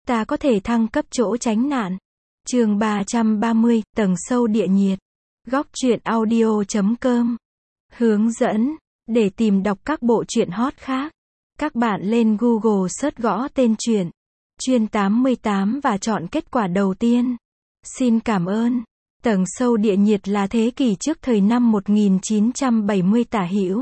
ta có thể thăng cấp chỗ tránh nạn. Chương 330, tầng sâu địa nhiệt. Góc truyện audio.com. Hướng dẫn. Để tìm đọc các bộ truyện hot khác, các bạn lên Google search gõ tên truyện Chuyên 88 và chọn kết quả đầu tiên. Xin cảm ơn. Tầng sâu địa nhiệt là thế kỷ trước thời năm 1970 tả hữu.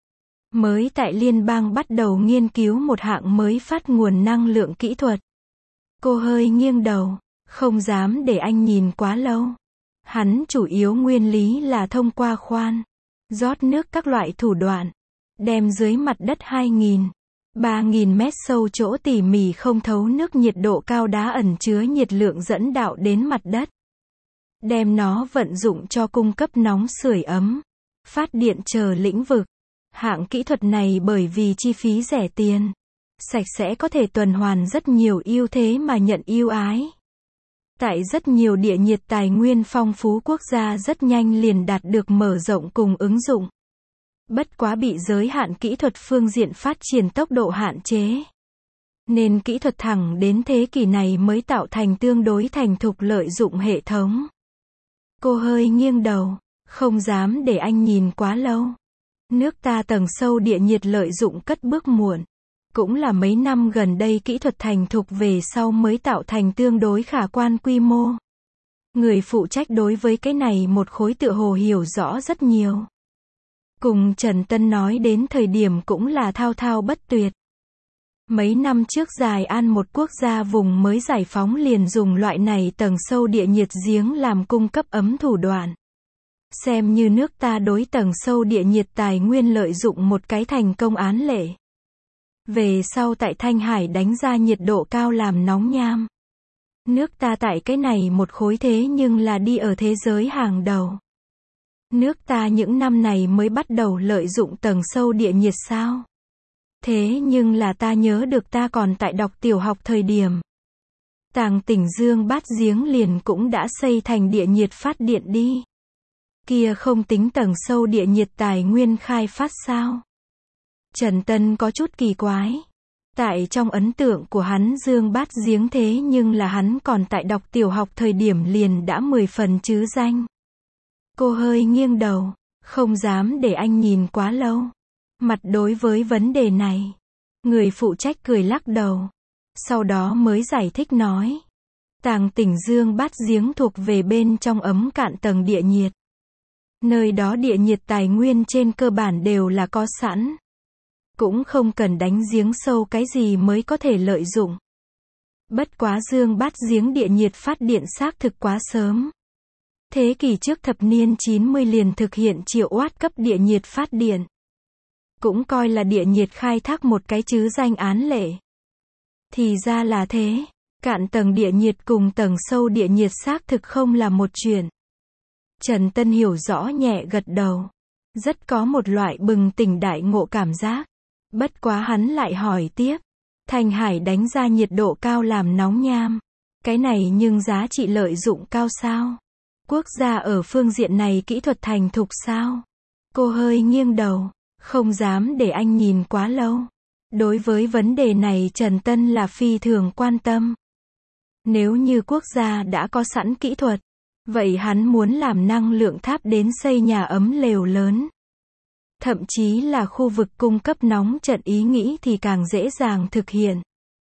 Mới tại liên bang bắt đầu nghiên cứu một hạng mới phát nguồn năng lượng kỹ thuật. Cô hơi nghiêng đầu, không dám để anh nhìn quá lâu. Hắn chủ yếu nguyên lý là thông qua khoan, rót nước các loại thủ đoạn, đem dưới mặt đất 2.000, 3.000 mét sâu chỗ tỉ mỉ không thấu nước nhiệt độ cao đá ẩn chứa nhiệt lượng dẫn đạo đến mặt đất. Đem nó vận dụng cho cung cấp nóng sưởi ấm, phát điện chờ lĩnh vực. Hạng kỹ thuật này bởi vì chi phí rẻ tiền, sạch sẽ có thể tuần hoàn rất nhiều ưu thế mà nhận ưu ái. Tại rất nhiều địa nhiệt tài nguyên phong phú quốc gia rất nhanh liền đạt được mở rộng cùng ứng dụng. Bất quá bị giới hạn kỹ thuật phương diện phát triển tốc độ hạn chế. Nên kỹ thuật thẳng đến thế kỷ này mới tạo thành tương đối thành thục lợi dụng hệ thống. Cô hơi nghiêng đầu, không dám để anh nhìn quá lâu. Nước ta tầng sâu địa nhiệt lợi dụng cất bước muộn. Cũng là mấy năm gần đây kỹ thuật thành thục về sau mới tạo thành tương đối khả quan quy mô. Người phụ trách đối với cái này một khối tựa hồ hiểu rõ rất nhiều. Cùng Trần Tân nói đến thời điểm cũng là thao thao bất tuyệt. Mấy năm trước Dài An một quốc gia vùng mới giải phóng liền dùng loại này tầng sâu địa nhiệt giếng làm cung cấp ấm thủ đoạn. Xem như nước ta đối tầng sâu địa nhiệt tài nguyên lợi dụng một cái thành công án lệ. Về sau tại Thanh Hải đánh ra nhiệt độ cao làm nóng nham. Nước ta tại cái này một khối thế nhưng là đi ở thế giới hàng đầu. Nước ta những năm này mới bắt đầu lợi dụng tầng sâu địa nhiệt sao? Thế nhưng là ta nhớ được ta còn tại đọc tiểu học thời điểm. Tàng Tỉnh Dương Bát giếng liền cũng đã xây thành địa nhiệt phát điện đi. Kia không tính tầng sâu địa nhiệt tài nguyên khai phát sao? Trần Tân có chút kỳ quái. Tại trong ấn tượng của hắn Dương Bát giếng thế nhưng là hắn còn tại đọc tiểu học thời điểm liền đã 10 phần chứ danh. Cô hơi nghiêng đầu, không dám để anh nhìn quá lâu. Mặt đối với vấn đề này, người phụ trách cười lắc đầu. Sau đó mới giải thích nói. Tàng Tỉnh Dương Bát giếng thuộc về bên trong ấm cạn tầng địa nhiệt. Nơi đó địa nhiệt tài nguyên trên cơ bản đều là có sẵn. Cũng không cần đánh giếng sâu cái gì mới có thể lợi dụng. Bất quá Dương Bát giếng địa nhiệt phát điện xác thực quá sớm. Thế kỷ trước thập niên 90 liền thực hiện triệu oát cấp địa nhiệt phát điện. Cũng coi là địa nhiệt khai thác một cái chứ danh án lệ. Thì ra là thế, cạn tầng địa nhiệt cùng tầng sâu địa nhiệt xác thực không là một chuyện. Trần Tân hiểu rõ nhẹ gật đầu. Rất có một loại bừng tỉnh đại ngộ cảm giác. Bất quá hắn lại hỏi tiếp. Thanh Hải đánh ra nhiệt độ cao làm nóng nham. Cái này nhưng giá trị lợi dụng cao sao? Quốc gia ở phương diện này kỹ thuật thành thục sao? Cô hơi nghiêng đầu, không dám để anh nhìn quá lâu. Đối với vấn đề này Trần Tân là phi thường quan tâm. Nếu như quốc gia đã có sẵn kỹ thuật, vậy hắn muốn làm năng lượng tháp đến xây nhà ấm lều lớn. Thậm chí là khu vực cung cấp nóng trận ý nghĩ thì càng dễ dàng thực hiện.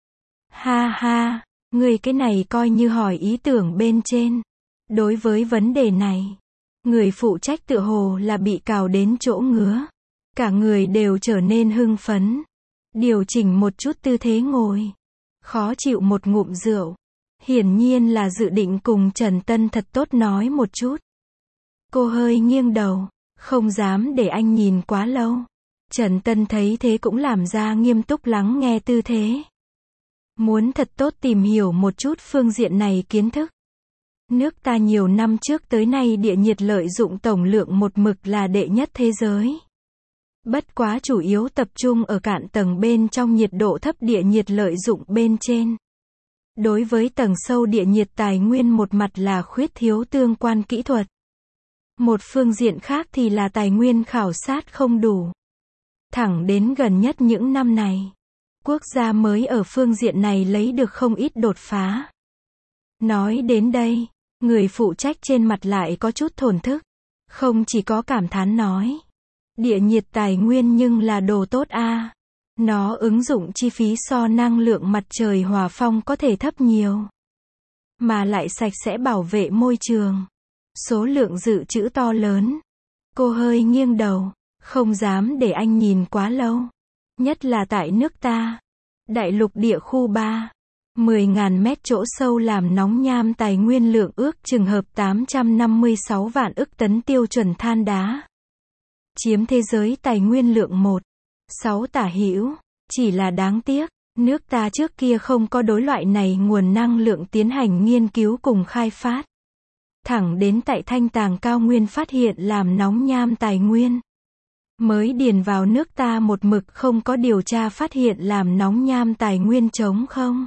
Ha ha, người cái này coi như hỏi ý tưởng bên trên. Đối với vấn đề này, người phụ trách tựa hồ là bị cào đến chỗ ngứa. Cả người đều trở nên hưng phấn. Điều chỉnh một chút tư thế ngồi. Khó chịu một ngụm rượu. Hiển nhiên là dự định cùng Trần Tân thật tốt nói một chút. Cô hơi nghiêng đầu, không dám để anh nhìn quá lâu. Trần Tân thấy thế cũng làm ra nghiêm túc lắng nghe tư thế. Muốn thật tốt tìm hiểu một chút phương diện này kiến thức. Nước ta nhiều năm trước tới nay địa nhiệt lợi dụng tổng lượng một mực là đệ nhất thế giới. Bất quá chủ yếu tập trung ở cạn tầng bên trong nhiệt độ thấp địa nhiệt lợi dụng bên trên. Đối với tầng sâu địa nhiệt tài nguyên một mặt là khuyết thiếu tương quan kỹ thuật. Một phương diện khác thì là tài nguyên khảo sát không đủ. Thẳng đến gần nhất những năm này, Quốc gia mới ở phương diện này lấy được không ít đột phá. Nói đến đây, người phụ trách trên mặt lại có chút thổn thức. Không chỉ có cảm thán nói. Địa nhiệt tài nguyên nhưng là đồ tốt a. Nó ứng dụng chi phí so năng lượng mặt trời hòa phong có thể thấp nhiều. Mà lại sạch sẽ bảo vệ môi trường. Số lượng dự trữ to lớn. Cô hơi nghiêng đầu, không dám để anh nhìn quá lâu. Nhất là tại nước ta. Đại lục địa khu 3. 10.000 mét chỗ sâu làm nóng nham tài nguyên lượng ước chừng hợp 856 vạn ức tấn tiêu chuẩn than đá. Chiếm thế giới tài nguyên lượng 1,6 tả hữu. Chỉ là đáng tiếc, nước ta trước kia không có đối loại này nguồn năng lượng tiến hành nghiên cứu cùng khai phát. Thẳng đến tại Thanh Tàng cao nguyên phát hiện làm nóng nham tài nguyên. Mới điền vào nước ta một mực không có điều tra phát hiện làm nóng nham tài nguyên trống không.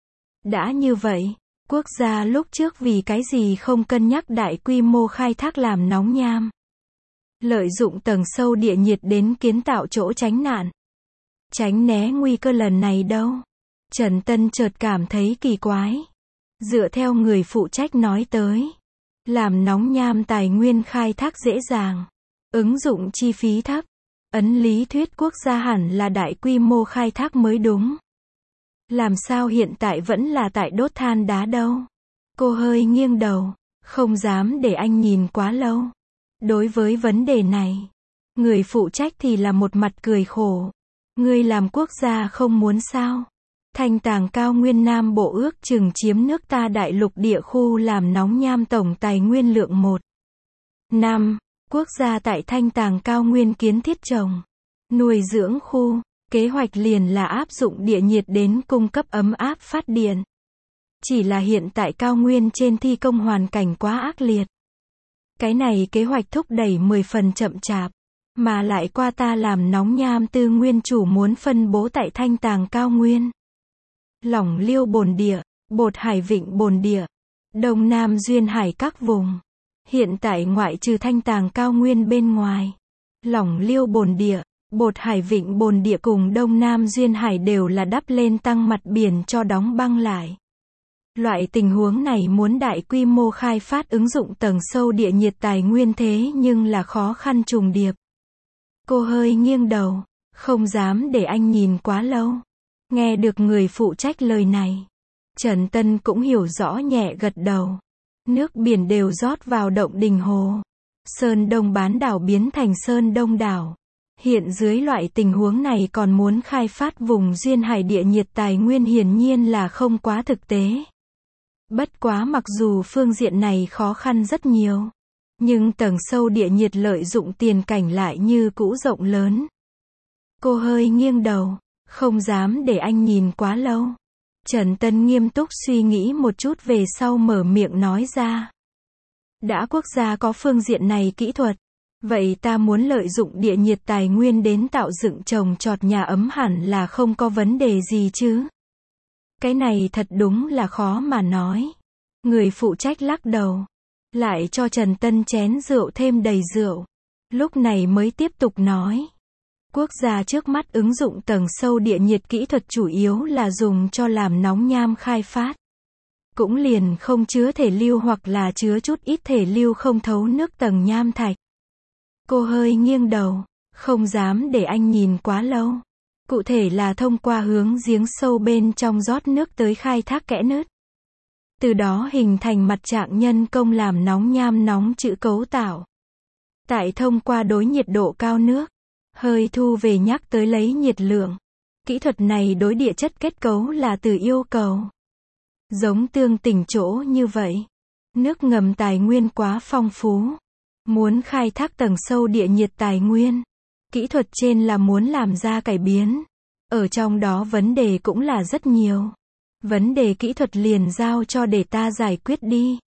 Đã như vậy, quốc gia lúc trước vì cái gì không cân nhắc đại quy mô khai thác làm nóng nham. Lợi dụng tầng sâu địa nhiệt đến kiến tạo chỗ tránh nạn. Tránh né nguy cơ lần này đâu. Trần Tân chợt cảm thấy kỳ quái. Dựa theo người phụ trách nói tới. Làm nóng nham tài nguyên khai thác dễ dàng. Ứng dụng chi phí thấp. Ấn lý thuyết quốc gia hẳn là đại quy mô khai thác mới đúng. Làm sao hiện tại vẫn là tại đốt than đá đâu? Cô hơi nghiêng đầu, không dám để anh nhìn quá lâu. Đối với vấn đề này, người phụ trách thì là một mặt cười khổ. Ngươi làm quốc gia không muốn sao? Thanh Tàng cao nguyên Nam Bộ ước chừng chiếm nước ta đại lục địa khu làm nóng nham tổng tài nguyên lượng 1,5. Quốc gia tại Thanh Tàng cao nguyên kiến thiết trồng, nuôi dưỡng khu. Kế hoạch liền là áp dụng địa nhiệt đến cung cấp ấm áp phát điện. Chỉ là hiện tại cao nguyên trên thi công hoàn cảnh quá ác liệt. Cái này kế hoạch thúc đẩy 10 phần chậm chạp. Mà lại qua ta làm nóng nham tư nguyên chủ muốn phân bố tại Thanh Tàng cao nguyên. Lỏng liêu bồn địa, bột hải vịnh bồn địa, Đông Nam duyên hải các vùng. Hiện tại ngoại trừ Thanh Tàng cao nguyên bên ngoài. Lỏng liêu bồn địa. Bột hải vịnh bồn địa cùng Đông Nam duyên hải đều là đắp lên tăng mặt biển cho đóng băng lại. Loại tình huống này muốn đại quy mô khai phát ứng dụng tầng sâu địa nhiệt tài nguyên thế nhưng là khó khăn trùng điệp. Cô hơi nghiêng đầu, không dám để anh nhìn quá lâu. Nghe được người phụ trách lời này. Trần Tân cũng hiểu rõ nhẹ gật đầu. Nước biển đều rót vào động Đình Hồ. Sơn Đông bán đảo biến thành Sơn Đông đảo. Hiện dưới loại tình huống này còn muốn khai phát vùng duyên hải địa nhiệt tài nguyên hiển nhiên là không quá thực tế. Bất quá mặc dù phương diện này khó khăn rất nhiều, nhưng tầng sâu địa nhiệt lợi dụng tiền cảnh lại như cũ rộng lớn. Cô hơi nghiêng đầu, không dám để anh nhìn quá lâu. Trần Tân nghiêm túc suy nghĩ một chút về sau mở miệng nói ra. Đã quốc gia có phương diện này kỹ thuật. Vậy ta muốn lợi dụng địa nhiệt tài nguyên đến tạo dựng trồng trọt nhà ấm hẳn là không có vấn đề gì chứ. Cái này thật đúng là khó mà nói. Người phụ trách lắc đầu. Lại cho Trần Tân chén rượu thêm đầy rượu. Lúc này mới tiếp tục nói. Quốc gia trước mắt ứng dụng tầng sâu địa nhiệt kỹ thuật chủ yếu là dùng cho làm nóng nham khai phát. Cũng liền không chứa thể lưu hoặc là chứa chút ít thể lưu không thấu nước tầng nham thạch. Cô hơi nghiêng đầu, không dám để anh nhìn quá lâu. Cụ thể là thông qua hướng giếng sâu bên trong rót nước tới khai thác kẽ nứt. Từ đó hình thành mặt trạng nhân công làm nóng nham nóng chữ cấu tạo. Tại thông qua đối nhiệt độ cao nước, hơi thu về nhắc tới lấy nhiệt lượng. Kỹ thuật này đối địa chất kết cấu là từ yêu cầu. Giống tương tỉnh chỗ như vậy. Nước ngầm tài nguyên quá phong phú. Muốn khai thác tầng sâu địa nhiệt tài nguyên. Kỹ thuật trên là muốn làm ra cải biến. Ở trong đó vấn đề cũng là rất nhiều. Vấn đề kỹ thuật liền giao cho để ta giải quyết đi.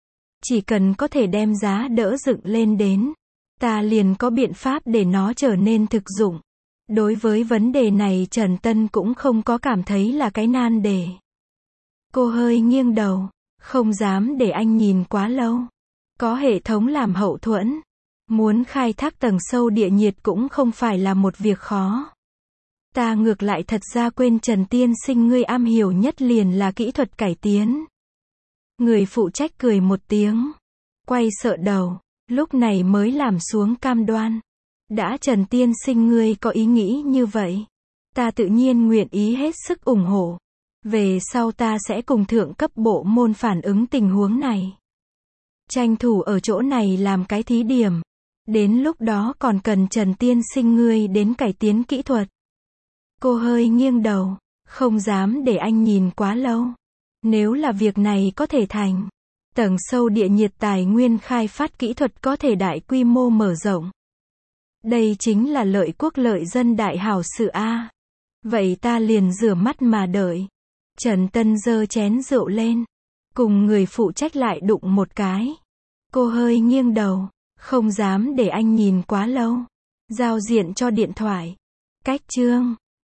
Chỉ cần có thể đem giá đỡ dựng lên đến. Ta liền có biện pháp để nó trở nên thực dụng. Đối với vấn đề này Trần Tân cũng không có cảm thấy là cái nan đề. Cô hơi nghiêng đầu, không dám để anh nhìn quá lâu. Có hệ thống làm hậu thuẫn. Muốn khai thác tầng sâu địa nhiệt cũng không phải là một việc khó. Ta ngược lại thật ra quên Trần tiên sinh ngươi am hiểu nhất liền là kỹ thuật cải tiến. Người phụ trách cười một tiếng. Quay sợ đầu. Lúc này mới làm xuống cam đoan. Đã Trần tiên sinh ngươi có ý nghĩ như vậy. Ta tự nhiên nguyện ý hết sức ủng hộ. Về sau ta sẽ cùng thượng cấp bộ môn phản ứng tình huống này. Tranh thủ ở chỗ này làm cái thí điểm. Đến lúc đó còn cần Trần tiên sinh ngươi đến cải tiến kỹ thuật. Cô hơi nghiêng đầu. Không dám để anh nhìn quá lâu. Nếu là việc này có thể thành. Tầng sâu địa nhiệt tài nguyên khai phát kỹ thuật có thể đại quy mô mở rộng. Đây chính là lợi quốc lợi dân đại hảo sự a. Vậy ta liền rửa mắt mà đợi. Trần Tân giơ chén rượu lên. Cùng người phụ trách lại đụng một cái. Cô hơi nghiêng đầu. Không dám để anh nhìn quá lâu. Giao diện cho điện thoại. Cách chương.